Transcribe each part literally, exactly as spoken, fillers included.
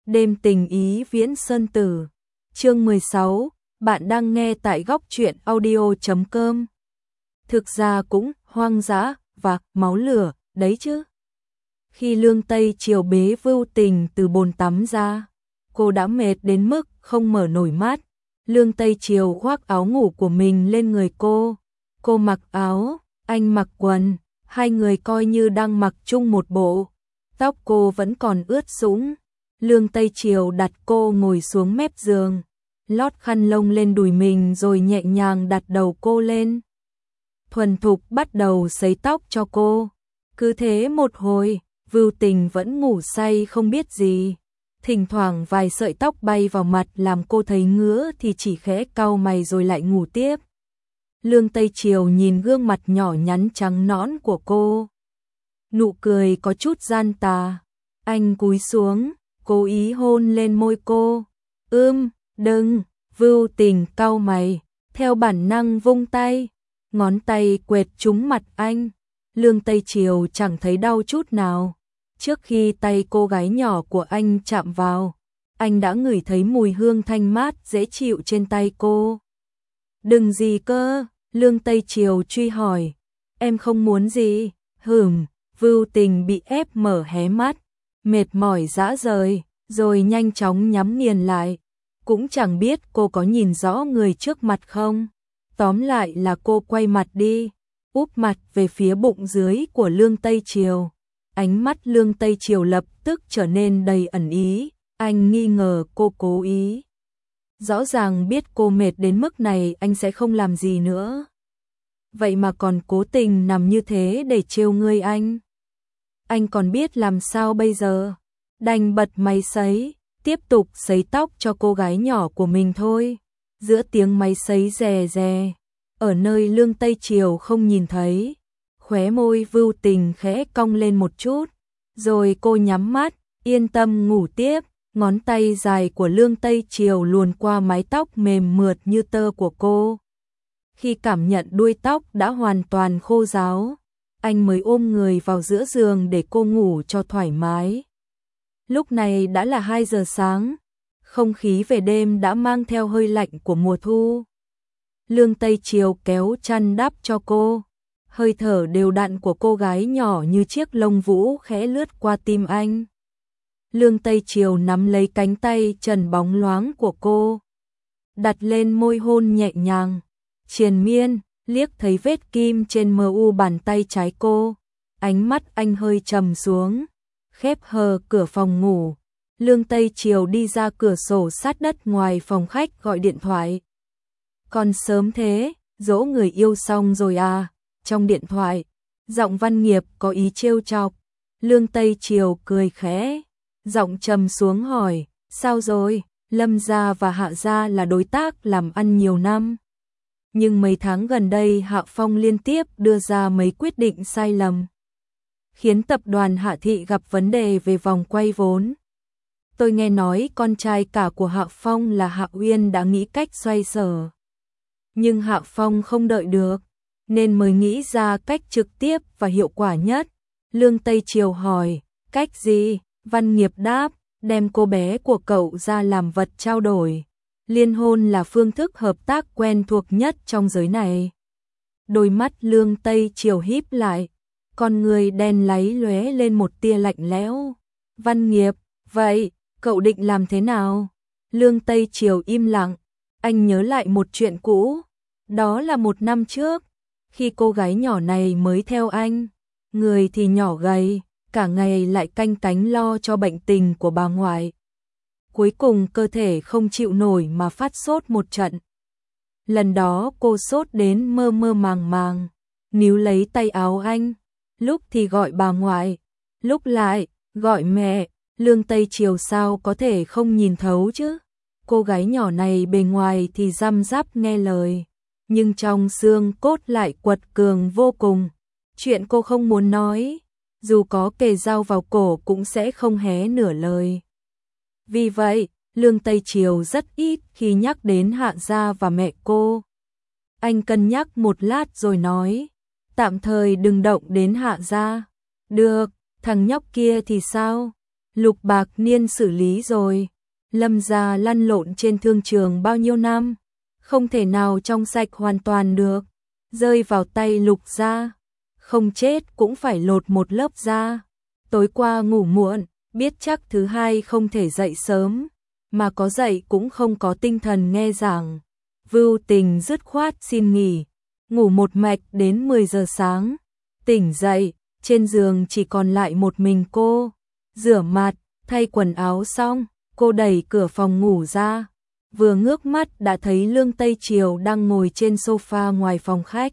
Đêm tình ý Viễn Sơn Tử. Chương mười sáu, bạn đang nghe tại góc truyện audio chấm com. Thực ra cũng hoang dã và máu lửa đấy chứ. Khi Lương Tây Triều bế Vưu Tình từ bồn tắm ra, cô đã mệt đến mức không mở nổi mắt. Lương Tây Triều khoác áo ngủ của mình lên người cô. Cô mặc áo, anh mặc quần, hai người coi như đang mặc chung một bộ. Tóc cô vẫn còn ướt sũng. Lương Tây Triều đặt cô ngồi xuống mép giường, lót khăn lông lên đùi mình rồi nhẹ nhàng đặt đầu cô lên. Thuần thục bắt đầu sấy tóc cho cô. Cứ thế một hồi, Vưu Tình vẫn ngủ say không biết gì. Thỉnh thoảng vài sợi tóc bay vào mặt làm cô thấy ngứa thì chỉ khẽ cau mày rồi lại ngủ tiếp. Lương Tây Triều nhìn gương mặt nhỏ nhắn trắng nõn của cô. Nụ cười có chút gian tà. Anh cúi xuống, cố ý hôn lên môi cô. Ưm, đừng, Vưu Tình cau mày, theo bản năng vung tay. Ngón tay quệt trúng mặt anh. Lương Tây Triều chẳng thấy đau chút nào. Trước khi tay cô gái nhỏ của anh chạm vào, anh đã ngửi thấy mùi hương thanh mát dễ chịu trên tay cô. Đừng gì cơ, Lương Tây Triều truy hỏi. Em không muốn gì, hửm, Vưu Tình bị ép mở hé mắt, mệt mỏi rã rời, rồi nhanh chóng nhắm nghiền lại. Cũng chẳng biết cô có nhìn rõ người trước mặt không. Tóm lại là cô quay mặt đi, úp mặt về phía bụng dưới của Lương Tây Triều. Ánh mắt Lương Tây Triều lập tức trở nên đầy ẩn ý, anh nghi ngờ cô cố ý. Rõ ràng biết cô mệt đến mức này anh sẽ không làm gì nữa. Vậy mà còn cố tình nằm như thế để trêu ngươi anh. Anh còn biết làm sao bây giờ? Đành bật máy sấy, tiếp tục sấy tóc cho cô gái nhỏ của mình thôi. Giữa tiếng máy sấy rè rè, ở nơi Lương Tây Triều không nhìn thấy, khóe môi Vưu Tình khẽ cong lên một chút, rồi cô nhắm mắt, yên tâm ngủ tiếp. Ngón tay dài của Lương Tây Triều luồn qua mái tóc mềm mượt như tơ của cô. Khi cảm nhận đuôi tóc đã hoàn toàn khô ráo, anh mới ôm người vào giữa giường để cô ngủ cho thoải mái. Lúc này đã là hai giờ sáng, không khí về đêm đã mang theo hơi lạnh của mùa thu. Lương Tây Triều kéo chăn đắp cho cô, hơi thở đều đặn của cô gái nhỏ như chiếc lông vũ khẽ lướt qua tim anh. Lương Tây Triều nắm lấy cánh tay trần bóng loáng của cô, đặt lên môi hôn nhẹ nhàng, triền miên, liếc thấy vết kim trên mờ u bàn tay trái cô. Ánh mắt anh hơi trầm xuống, khép hờ cửa phòng ngủ. Lương Tây Triều đi ra cửa sổ sát đất ngoài phòng khách gọi điện thoại. Còn sớm thế, dỗ người yêu xong rồi à? Trong điện thoại, giọng Văn Nghiệp có ý trêu chọc. Lương Tây Triều cười khẽ, giọng trầm xuống hỏi, sao rồi? Lâm gia và Hạ gia là đối tác làm ăn nhiều năm. Nhưng mấy tháng gần đây Hạ Phong liên tiếp đưa ra mấy quyết định sai lầm, khiến tập đoàn Hạ Thị gặp vấn đề về vòng quay vốn. Tôi nghe nói con trai cả của Hạ Phong là Hạ Uyên đã nghĩ cách xoay sở. Nhưng Hạ Phong không đợi được, nên mới nghĩ ra cách trực tiếp và hiệu quả nhất. Lương Tây Triều hỏi, cách gì? Văn Nghiệp đáp, đem cô bé của cậu ra làm vật trao đổi. Liên hôn là phương thức hợp tác quen thuộc nhất trong giới này. Đôi mắt Lương Tây Triều híp lại, con người đen láy lóe lên một tia lạnh lẽo. Văn Nghiệp, vậy, cậu định làm thế nào? Lương Tây Triều im lặng, anh nhớ lại một chuyện cũ. Đó là một năm trước, khi cô gái nhỏ này mới theo anh, người thì nhỏ gầy, cả ngày lại canh cánh lo cho bệnh tình của bà ngoại. Cuối cùng cơ thể không chịu nổi mà phát sốt một trận. Lần đó cô sốt đến mơ mơ màng màng, níu lấy tay áo anh, lúc thì gọi bà ngoại, lúc lại gọi mẹ. Lương Tây Triều sao có thể không nhìn thấu chứ? Cô gái nhỏ này bề ngoài thì răm rắp nghe lời, nhưng trong xương cốt lại quật cường vô cùng. Chuyện cô không muốn nói, dù có kề dao vào cổ cũng sẽ không hé nửa lời. Vì vậy, Lương Tây Triều rất ít khi nhắc đến Hạ gia và mẹ cô. Anh cân nhắc một lát rồi nói, tạm thời đừng động đến Hạ gia. Được, thằng nhóc kia thì sao? Lục Bạc Niên xử lý rồi. Lâm gia lăn lộn trên thương trường bao nhiêu năm, không thể nào trong sạch hoàn toàn được. Rơi vào tay Lục gia, không chết cũng phải lột một lớp da. Tối qua ngủ muộn, biết chắc thứ hai không thể dậy sớm, mà có dậy cũng không có tinh thần nghe giảng. Vưu Tình dứt khoát xin nghỉ, ngủ một mạch đến mười giờ sáng. Tỉnh dậy, trên giường chỉ còn lại một mình cô. Rửa mặt, thay quần áo xong, cô đẩy cửa phòng ngủ ra. Vừa ngước mắt đã thấy Lương Tây Triều đang ngồi trên sofa ngoài phòng khách.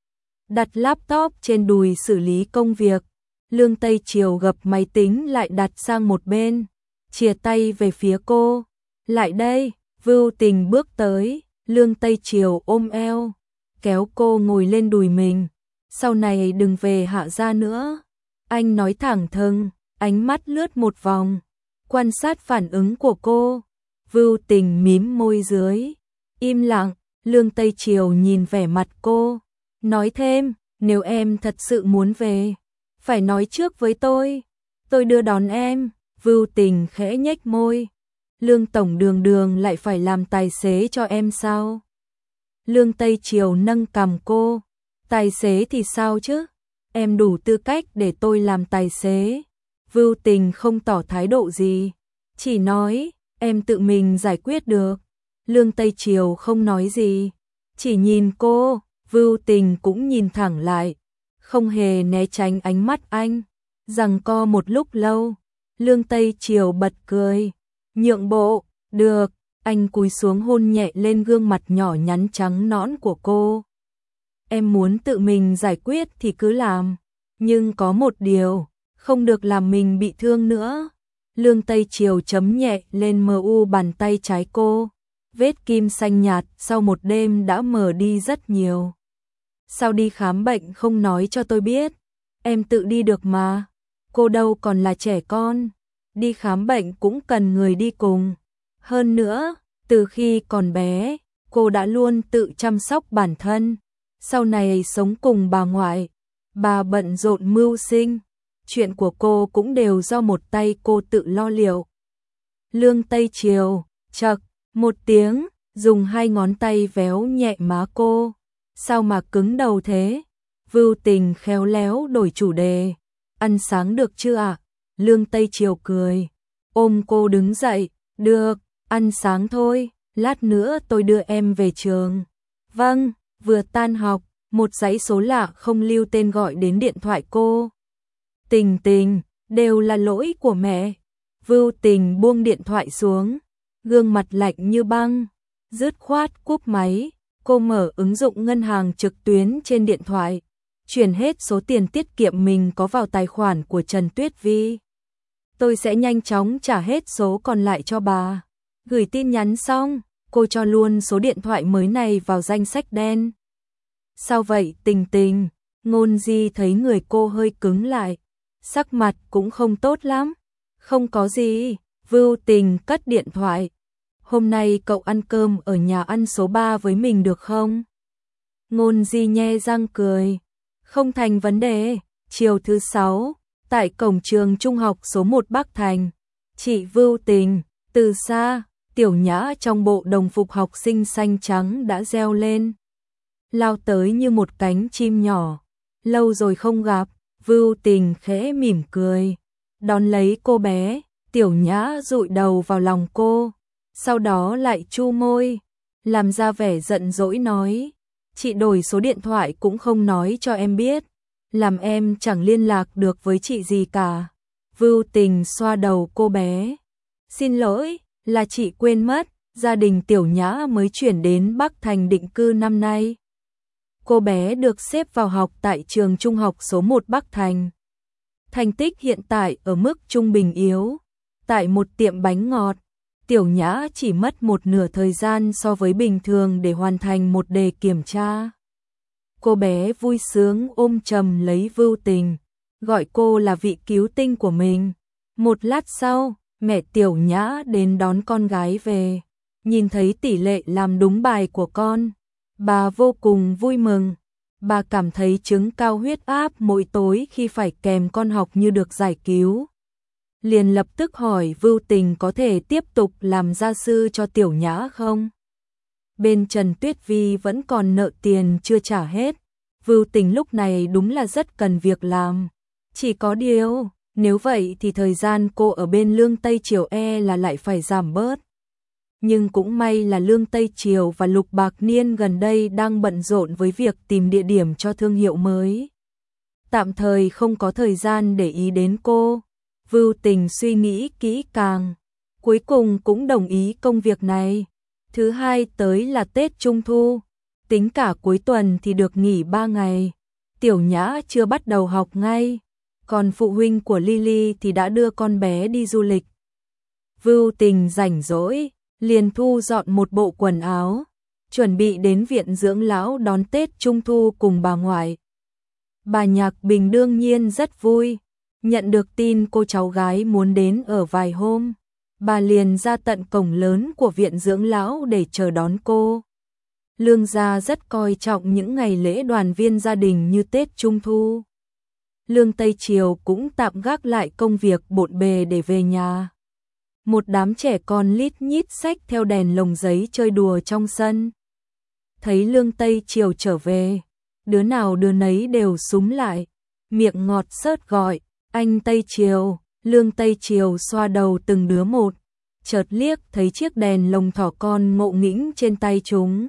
Đặt laptop trên đùi xử lý công việc. Lương Tây Triều gập máy tính lại đặt sang một bên, chìa tay về phía cô. Lại đây, Vưu Tình bước tới, Lương Tây Triều ôm eo, kéo cô ngồi lên đùi mình. Sau này đừng về Hạ gia nữa. Anh nói thẳng thừng, ánh mắt lướt một vòng, quan sát phản ứng của cô. Vưu Tình mím môi dưới, im lặng. Lương Tây Triều nhìn vẻ mặt cô, nói thêm, nếu em thật sự muốn về, phải nói trước với tôi, tôi đưa đón em. Vưu Tình khẽ nhếch môi, Lương tổng đường đường lại phải làm tài xế cho em sao? Lương Tây Triều nâng cằm cô, tài xế thì sao chứ? Em đủ tư cách để tôi làm tài xế. Vưu Tình không tỏ thái độ gì, chỉ nói, em tự mình giải quyết được. Lương Tây Triều không nói gì, chỉ nhìn cô. Vưu Tình cũng nhìn thẳng lại, không hề né tránh ánh mắt anh. Giằng co một lúc lâu, Lương Tây Triều bật cười, nhượng bộ, được. Anh cúi xuống hôn nhẹ lên gương mặt nhỏ nhắn trắng nõn của cô. Em muốn tự mình giải quyết thì cứ làm, nhưng có một điều, không được làm mình bị thương nữa. Lương Tây Triều chấm nhẹ lên mờ u bàn tay trái cô, vết kim xanh nhạt sau một đêm đã mờ đi rất nhiều. Sao đi khám bệnh không nói cho tôi biết? Em tự đi được mà, cô đâu còn là trẻ con, đi khám bệnh cũng cần người đi cùng. Hơn nữa, từ khi còn bé, cô đã luôn tự chăm sóc bản thân. Sau này sống cùng bà ngoại, bà bận rộn mưu sinh, chuyện của cô cũng đều do một tay cô tự lo liệu. Lương Tây Triều, chậc, một tiếng, dùng hai ngón tay véo nhẹ má cô. Sao mà cứng đầu thế? Vưu Tình khéo léo đổi chủ đề. Ăn sáng được chưa ạ? Lương Tây Triều cười, ôm cô đứng dậy, được, ăn sáng thôi, lát nữa tôi đưa em về trường. Vâng. Vừa tan học, một dãy số lạ không lưu tên gọi đến điện thoại cô. Tình Tình, đều là lỗi của mẹ. Vưu Tình buông điện thoại xuống, gương mặt lạnh như băng, dứt khoát cúp máy. Cô mở ứng dụng ngân hàng trực tuyến trên điện thoại, chuyển hết số tiền tiết kiệm mình có vào tài khoản của Trần Tuyết Vi. Tôi sẽ nhanh chóng trả hết số còn lại cho bà. Gửi tin nhắn xong, cô cho luôn số điện thoại mới này vào danh sách đen. Sao vậy Tình Tình? Ngôn Di thấy người cô hơi cứng lại, sắc mặt cũng không tốt lắm. Không có gì. Vưu Tình cất điện thoại. Hôm nay cậu ăn cơm ở nhà ăn số ba với mình được không? Ngôn Di nhe răng cười. Không thành vấn đề. Chiều thứ sáu, tại cổng trường trung học số một Bắc Thành. Chị Vưu Tình, từ xa, Tiểu Nhã trong bộ đồng phục học sinh xanh trắng đã reo lên, lao tới như một cánh chim nhỏ. Lâu rồi không gặp. Vưu Tình khẽ mỉm cười, đón lấy cô bé. Tiểu Nhã dụi đầu vào lòng cô, sau đó lại chu môi, làm ra vẻ giận dỗi nói, chị đổi số điện thoại cũng không nói cho em biết, làm em chẳng liên lạc được với chị gì cả. Vưu Tình xoa đầu cô bé, xin lỗi, là chị quên mất, gia đình Tiểu Nhã mới chuyển đến Bắc Thành định cư năm nay. Cô bé được xếp vào học tại trường trung học số một Bắc Thành. Thành tích hiện tại ở mức trung bình yếu. Tại một tiệm bánh ngọt, Tiểu Nhã chỉ mất một nửa thời gian so với bình thường để hoàn thành một đề kiểm tra. Cô bé vui sướng ôm chầm lấy Vưu Tình, gọi cô là vị cứu tinh của mình. Một lát sau, mẹ Tiểu Nhã đến đón con gái về, nhìn thấy tỷ lệ làm đúng bài của con, bà vô cùng vui mừng. Bà cảm thấy chứng cao huyết áp mỗi tối khi phải kèm con học như được giải cứu. liền lập tức hỏi Vưu Tình có thể tiếp tục làm gia sư cho Tiểu Nhã không? Bên Trần Tuyết Vi vẫn còn nợ tiền chưa trả hết, Vưu Tình lúc này đúng là rất cần việc làm. Chỉ có điều, nếu vậy thì thời gian cô ở bên Lương Tây Triều e là lại phải giảm bớt. Nhưng cũng may là Lương Tây Triều và Lục Bạc Niên gần đây đang bận rộn với việc tìm địa điểm cho thương hiệu mới. Tạm thời không có thời gian để ý đến cô. Vưu Tình suy nghĩ kỹ càng, cuối cùng cũng đồng ý công việc này. Thứ hai tới là Tết Trung Thu, tính cả cuối tuần thì được nghỉ ba ngày. Tiểu Nhã chưa bắt đầu học ngay, còn phụ huynh của Lily thì đã đưa con bé đi du lịch. Vưu Tình rảnh rỗi, liền thu dọn một bộ quần áo, chuẩn bị đến viện dưỡng lão đón Tết Trung Thu cùng bà ngoại. Bà Nhạc Bình đương nhiên rất vui, nhận được tin cô cháu gái muốn đến ở vài hôm, bà liền ra tận cổng lớn của viện dưỡng lão để chờ đón cô. Lương gia rất coi trọng những ngày lễ đoàn viên gia đình như Tết Trung Thu. Lương Tây Triều cũng tạm gác lại công việc bộn bề để về nhà. Một đám trẻ con lít nhít xách theo đèn lồng giấy chơi đùa trong sân. Thấy Lương Tây Triều trở về, đứa nào đứa nấy đều súm lại, miệng ngọt xớt gọi, anh Tây Triều. Lương Tây Triều xoa đầu từng đứa một, chợt liếc thấy chiếc đèn lồng thỏ con ngộ nghĩnh trên tay chúng.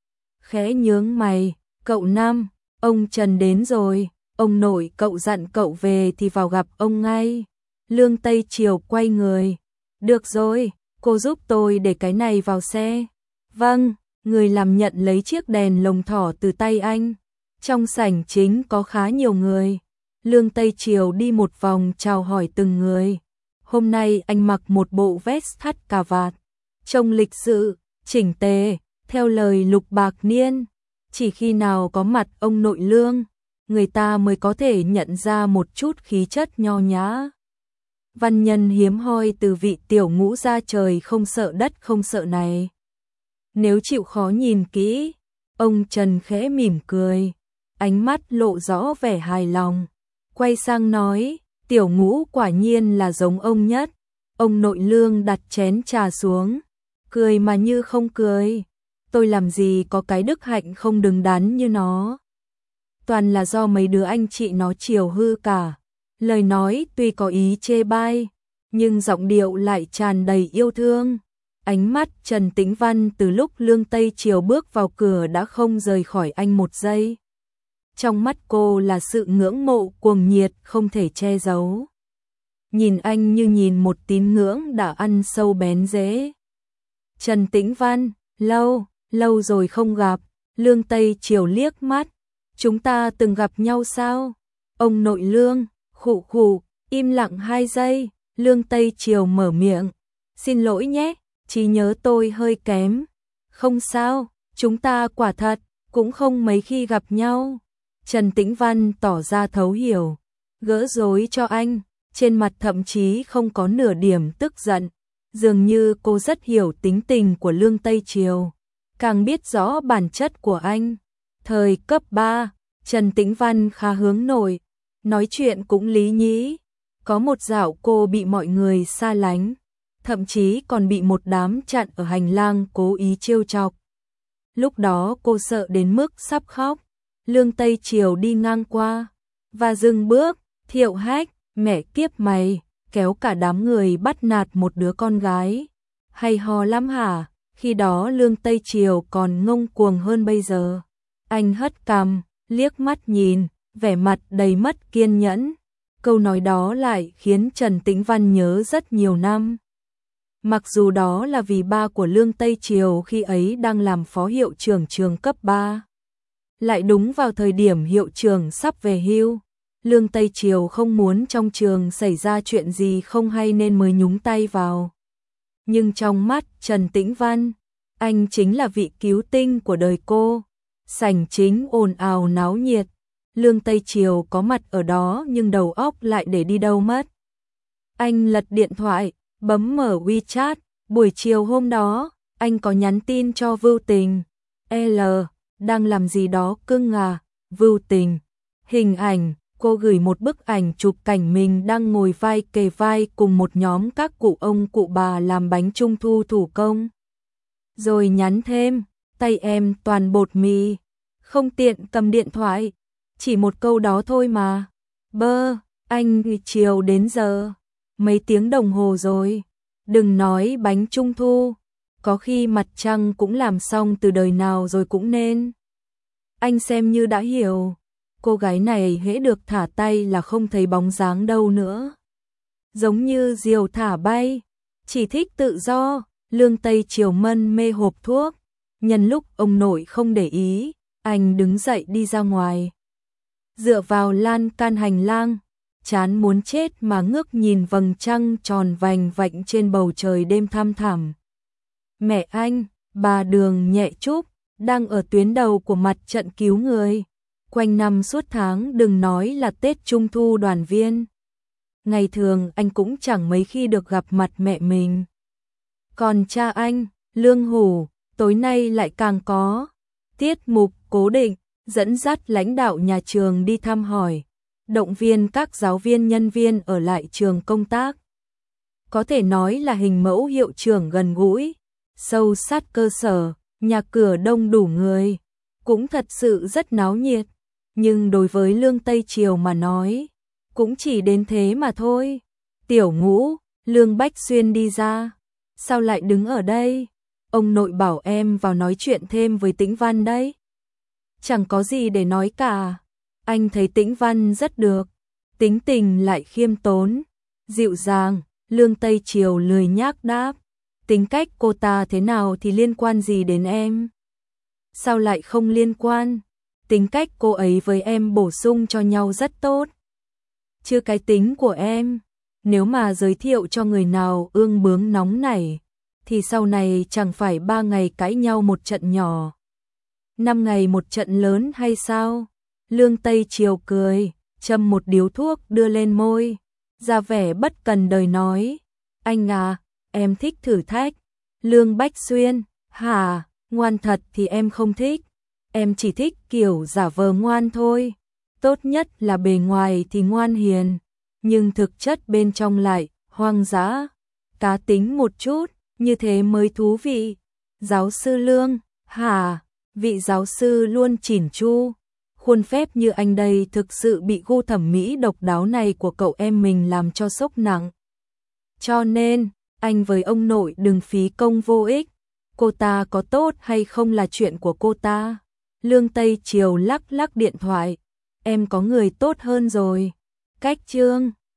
Khẽ nhướng mày, cậu Năm, ông Trần đến rồi, ông nội cậu dặn cậu về thì vào gặp ông ngay. Lương Tây Triều quay người, được rồi, cô giúp tôi để cái này vào xe. Vâng, người làm nhận lấy chiếc đèn lồng thỏ từ tay anh. Trong sảnh chính có khá nhiều người. Lương Tây Triều đi một vòng chào hỏi từng người. Hôm nay anh mặc một bộ vest thắt cà vạt, trông lịch sự, chỉnh tề, theo lời Lục Bạc Niên. Chỉ khi nào có mặt ông nội Lương, người ta mới có thể nhận ra một chút khí chất nho nhã. Văn nhân hiếm hoi từ vị tiểu ngũ ra trời không sợ đất không sợ này. Nếu chịu khó nhìn kỹ, ông Trần khẽ mỉm cười, ánh mắt lộ rõ vẻ hài lòng. Quay sang nói, tiểu ngũ quả nhiên là giống ông nhất. Ông nội Lương đặt chén trà xuống, cười mà như không cười. Tôi làm gì có cái đức hạnh không đứng đắn như nó. Toàn là do mấy đứa anh chị nó chiều hư cả. Lời nói tuy có ý chê bai, nhưng giọng điệu lại tràn đầy yêu thương. Ánh mắt Trần Tĩnh Văn từ lúc Lương Tây Triều bước vào cửa đã không rời khỏi anh một giây. Trong mắt cô là sự ngưỡng mộ cuồng nhiệt không thể che giấu. Nhìn anh như nhìn một tín ngưỡng đã ăn sâu bén rễ. Trần Tĩnh Văn, lâu, lâu rồi không gặp. Lương Tây Triều liếc mắt, chúng ta từng gặp nhau sao? Ông nội Lương, khụ khụ, im lặng hai giây. Lương Tây Triều mở miệng, xin lỗi nhé, trí nhớ tôi hơi kém. Không sao, chúng ta quả thật cũng không mấy khi gặp nhau. Trần Tĩnh Văn tỏ ra thấu hiểu, gỡ rối cho anh, trên mặt thậm chí không có nửa điểm tức giận. Dường như cô rất hiểu tính tình của Lương Tây Triều, càng biết rõ bản chất của anh. Thời cấp ba, Trần Tĩnh Văn khá hướng nội, nói chuyện cũng lý nhí. Có một dạo cô bị mọi người xa lánh, thậm chí còn bị một đám chặn ở hành lang cố ý trêu chọc. Lúc đó cô sợ đến mức sắp khóc. Lương Tây Triều đi ngang qua và dừng bước, Thiệu Hách, mẹ kiếp mày, kéo cả đám người bắt nạt một đứa con gái. Hay ho lắm hả? Khi đó Lương Tây Triều còn ngông cuồng hơn bây giờ. Anh hất cằm, liếc mắt nhìn, vẻ mặt đầy mất kiên nhẫn. Câu nói đó lại khiến Trần Tĩnh Văn nhớ rất nhiều năm. Mặc dù đó là vì ba của Lương Tây Triều khi ấy đang làm phó hiệu trưởng trường cấp ba. Lại đúng vào thời điểm hiệu trưởng sắp về hưu. Lương Tây Triều không muốn trong trường xảy ra chuyện gì không hay nên mới nhúng tay vào. Nhưng trong mắt Trần Tĩnh Văn, anh chính là vị cứu tinh của đời cô. Sảnh chính ồn ào náo nhiệt. Lương Tây Triều có mặt ở đó nhưng đầu óc lại để đi đâu mất. Anh lật điện thoại, bấm mở WeChat. Buổi chiều hôm đó, anh có nhắn tin cho Vưu Tình. L, đang làm gì đó cưng à? Vưu Tình, hình ảnh, Cô gửi một bức ảnh chụp cảnh mình đang ngồi vai kề vai cùng một nhóm các cụ ông cụ bà làm bánh trung thu thủ công. Rồi nhắn thêm, tay em toàn bột mì, không tiện cầm điện thoại, chỉ một câu đó thôi mà. Bơ, anh chiều đến giờ, mấy tiếng đồng hồ rồi, đừng nói bánh trung thu, có khi mặt trăng cũng làm xong từ đời nào rồi cũng nên. Anh xem như đã hiểu, cô gái này hễ được thả tay là không thấy bóng dáng đâu nữa. Giống như diều thả bay, chỉ thích tự do. Lương Tây Triều mân mê hộp thuốc, nhân lúc ông nội không để ý, anh đứng dậy đi ra ngoài. Dựa vào lan can hành lang, chán muốn chết mà ngước nhìn vầng trăng tròn vành vạnh trên bầu trời đêm thăm thẳm. Mẹ anh, bà Đường Nhẹ Trúc, đang ở tuyến đầu của mặt trận cứu người. Quanh năm suốt tháng đừng nói là Tết Trung Thu đoàn viên. Ngày thường anh cũng chẳng mấy khi được gặp mặt mẹ mình. Còn cha anh, Lương Hủ, tối nay lại càng có tiết mục cố định, dẫn dắt lãnh đạo nhà trường đi thăm hỏi, động viên các giáo viên nhân viên ở lại trường công tác. Có thể nói là hình mẫu hiệu trưởng gần gũi, sâu sát cơ sở, nhà cửa đông đủ người, cũng thật sự rất náo nhiệt. Nhưng đối với Lương Tây Triều mà nói, cũng chỉ đến thế mà thôi. Tiểu Ngũ, Lương Bách Xuyên đi ra. Sao lại đứng ở đây? Ông nội bảo em vào nói chuyện thêm với Tĩnh Văn đấy. Chẳng có gì để nói cả. Anh thấy Tĩnh Văn rất được, tính tình lại khiêm tốn, dịu dàng. Lương Tây Triều lười nhác đáp, tính cách cô ta thế nào thì liên quan gì đến em? Sao lại không liên quan? Tính cách cô ấy với em bổ sung cho nhau rất tốt. Chứ cái tính của em, nếu mà giới thiệu cho người nào ương bướng nóng nảy, thì sau này chẳng phải ba ngày cãi nhau một trận nhỏ, năm ngày một trận lớn hay sao? Lương Tây Triều cười, châm một điếu thuốc đưa lên môi, ra vẻ bất cần đời nói, anh à, em thích thử thách. Lương Bách Xuyên, hả, ngoan thật thì em không thích, em chỉ thích kiểu giả vờ ngoan thôi, tốt nhất là bề ngoài thì ngoan hiền, nhưng thực chất bên trong lại hoang dã, cá tính một chút, như thế mới thú vị. Giáo sư Lương, hả, vị giáo sư luôn chỉn chu, khuôn phép như anh đây thực sự bị gu thẩm mỹ độc đáo này của cậu em mình làm cho sốc nặng. Cho nên, anh với ông nội đừng phí công vô ích, cô ta có tốt hay không là chuyện của cô ta. Lương Tây Triều lắc lắc điện thoại, em có người tốt hơn rồi. Cách Trương